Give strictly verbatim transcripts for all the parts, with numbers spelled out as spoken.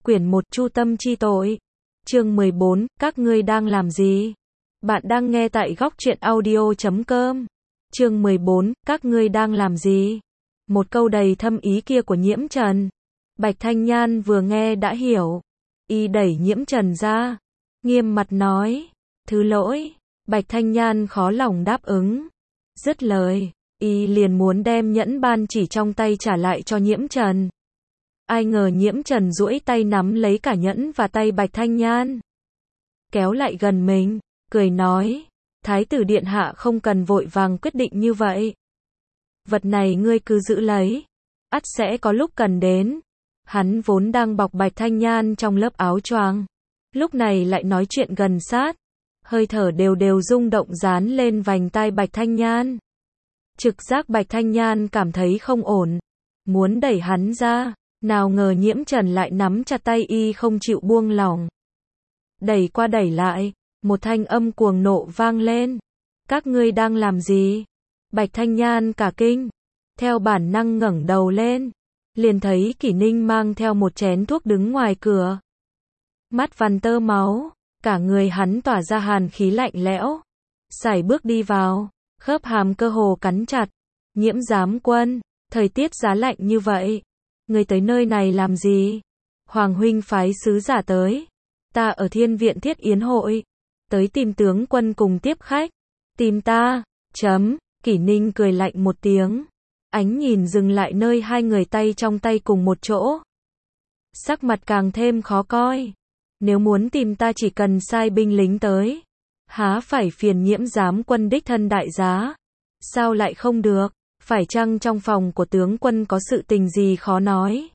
Quyển một Chu tâm chi tội. Chương mười bốn, các ngươi đang làm gì? Bạn đang nghe tại góc truyện audio chấm com. Chương mười bốn, các ngươi đang làm gì? Một câu đầy thâm ý kia của Nhiễm Trần. Bạch Thanh Nhan vừa nghe đã hiểu. Y đẩy Nhiễm Trần ra, nghiêm mặt nói, thứ lỗi. Bạch Thanh Nhan khó lòng đáp ứng. Dứt lời, Y liền muốn đem nhẫn ban chỉ trong tay trả lại cho Nhiễm Trần. Ai ngờ Nhiễm Trần duỗi tay nắm lấy cả nhẫn và tay Bạch Thanh Nhan, kéo lại gần mình, cười nói, Thái tử điện hạ không cần vội vàng quyết định như vậy. Vật này ngươi cứ giữ lấy, ắt sẽ có lúc cần đến. Hắn vốn đang bọc Bạch Thanh Nhan trong lớp áo choàng, lúc này lại nói chuyện gần sát, hơi thở đều đều rung động dán lên vành tai Bạch Thanh Nhan. Trực giác Bạch Thanh Nhan cảm thấy không ổn, muốn đẩy hắn ra, nào ngờ Nhiễm Trần lại nắm chặt tay Y không chịu buông lỏng. Đẩy qua đẩy lại, một thanh âm cuồng nộ vang lên. Các ngươi đang làm gì? Bạch Thanh Nhan cả kinh, theo bản năng ngẩng đầu lên, liền thấy Kỷ Ninh mang theo một chén thuốc đứng ngoài cửa. Mắt vằn tơ máu, cả người hắn tỏa ra hàn khí lạnh lẽo, sải bước đi vào, khớp hàm cơ hồ cắn chặt. Nhiễm Giám Quân, thời tiết giá lạnh như vậy, người tới nơi này làm gì? Hoàng huynh phái sứ giả tới, ta ở Thiên viện thiết yến hội, tới tìm tướng quân cùng tiếp khách. Tìm ta? Chấm. Kỷ Ninh cười lạnh một tiếng, ánh nhìn dừng lại nơi hai người tay trong tay cùng một chỗ, sắc mặt càng thêm khó coi. Nếu muốn tìm ta chỉ cần sai binh lính tới, há phải phiền Nhiễm Giám Quân đích thân đại giá? Sao lại không được? Phải chăng trong phòng của tướng quân có sự tình gì khó nói?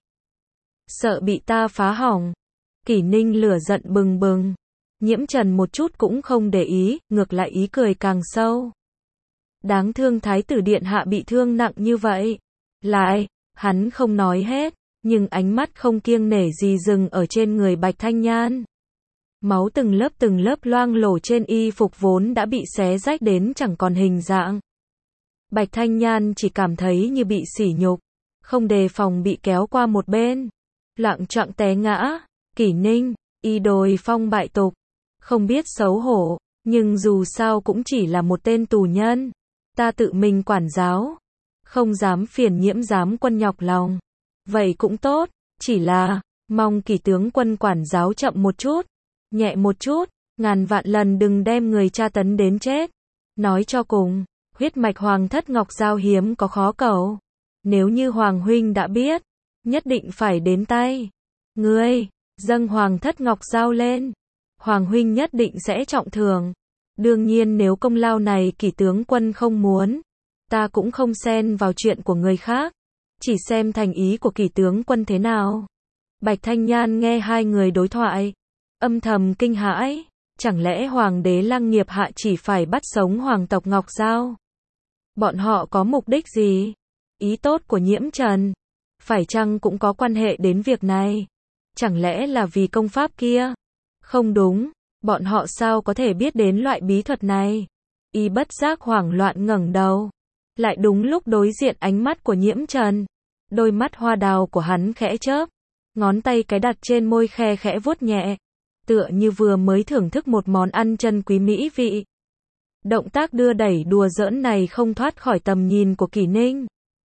Sợ bị ta phá hỏng? Kỷ Ninh lửa giận bừng bừng. Nhiễm Trần một chút cũng không để ý, ngược lại ý cười càng sâu. Đáng thương Thái tử điện hạ bị thương nặng như vậy. Lại, hắn không nói hết, nhưng ánh mắt không kiêng nể gì dừng ở trên người Bạch Thanh Nhan. Máu từng lớp từng lớp loang lổ trên y phục vốn đã bị xé rách đến chẳng còn hình dạng. Bạch Thanh Nhan chỉ cảm thấy như bị sỉ nhục, không đề phòng bị kéo qua một bên, loạng choạng té ngã. Kỷ Ninh, y đồi phong bại tục, không biết xấu hổ, nhưng dù sao cũng chỉ là một tên tù nhân, ta tự mình quản giáo, không dám phiền Nhiễm Giám Quân nhọc lòng. Vậy cũng tốt, chỉ là, mong Kỷ tướng quân quản giáo chậm một chút, nhẹ một chút, ngàn vạn lần đừng đem người tra tấn đến chết. Nói cho cùng, huyết mạch Hoàng thất Ngọc Giao hiếm có khó cầu. Nếu như Hoàng huynh đã biết, nhất định phải đến tay. Ngươi, dâng Hoàng thất Ngọc Giao lên, Hoàng huynh nhất định sẽ trọng thưởng. Đương nhiên nếu công lao này Kỷ tướng quân không muốn, ta cũng không xen vào chuyện của người khác, chỉ xem thành ý của Kỷ tướng quân thế nào. Bạch Thanh Nhan nghe hai người đối thoại, âm thầm kinh hãi, chẳng lẽ Hoàng đế Lăng Nghiệp Hạ chỉ phải bắt sống hoàng tộc Ngọc Giao? Bọn họ có mục đích gì? Ý tốt của Nhiễm Trần, phải chăng cũng có quan hệ đến việc này? Chẳng lẽ là vì công pháp kia? Không đúng, bọn họ sao có thể biết đến loại bí thuật này? Y bất giác hoảng loạn ngẩng đầu, lại đúng lúc đối diện ánh mắt của Nhiễm Trần. Đôi mắt hoa đào của hắn khẽ chớp, ngón tay cái đặt trên môi khe khẽ vuốt nhẹ, tựa như vừa mới thưởng thức một món ăn chân quý mỹ vị. Động tác đưa đẩy đùa giỡn này không thoát khỏi tầm nhìn của Kỷ Ninh.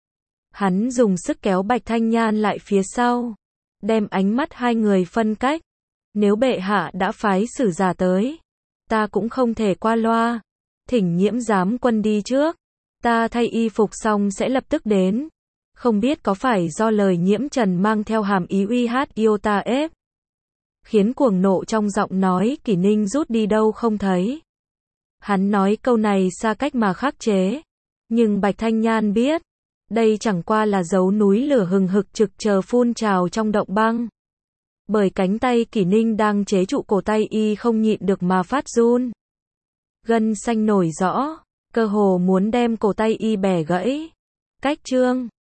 Hắn dùng sức kéo Bạch Thanh Nhan lại phía sau, đem ánh mắt hai người phân cách. Nếu bệ hạ đã phái sử giả tới, ta cũng không thể qua loa. Thỉnh Nhiễm Giám Quân đi trước, ta thay y phục xong sẽ lập tức đến. Không biết có phải do lời Nhiễm Trần mang theo hàm ý uy hát yêu ta ép, khiến cuồng nộ trong giọng nói Kỷ Ninh rút đi đâu không thấy. Hắn nói câu này xa cách mà khắc chế, nhưng Bạch Thanh Nhan biết, đây chẳng qua là dấu núi lửa hừng hực trực chờ phun trào trong động băng. Bởi cánh tay Kỷ Ninh đang chế trụ cổ tay y không nhịn được mà phát run. Gân xanh nổi rõ, cơ hồ muốn đem cổ tay y bẻ gãy. Cách chương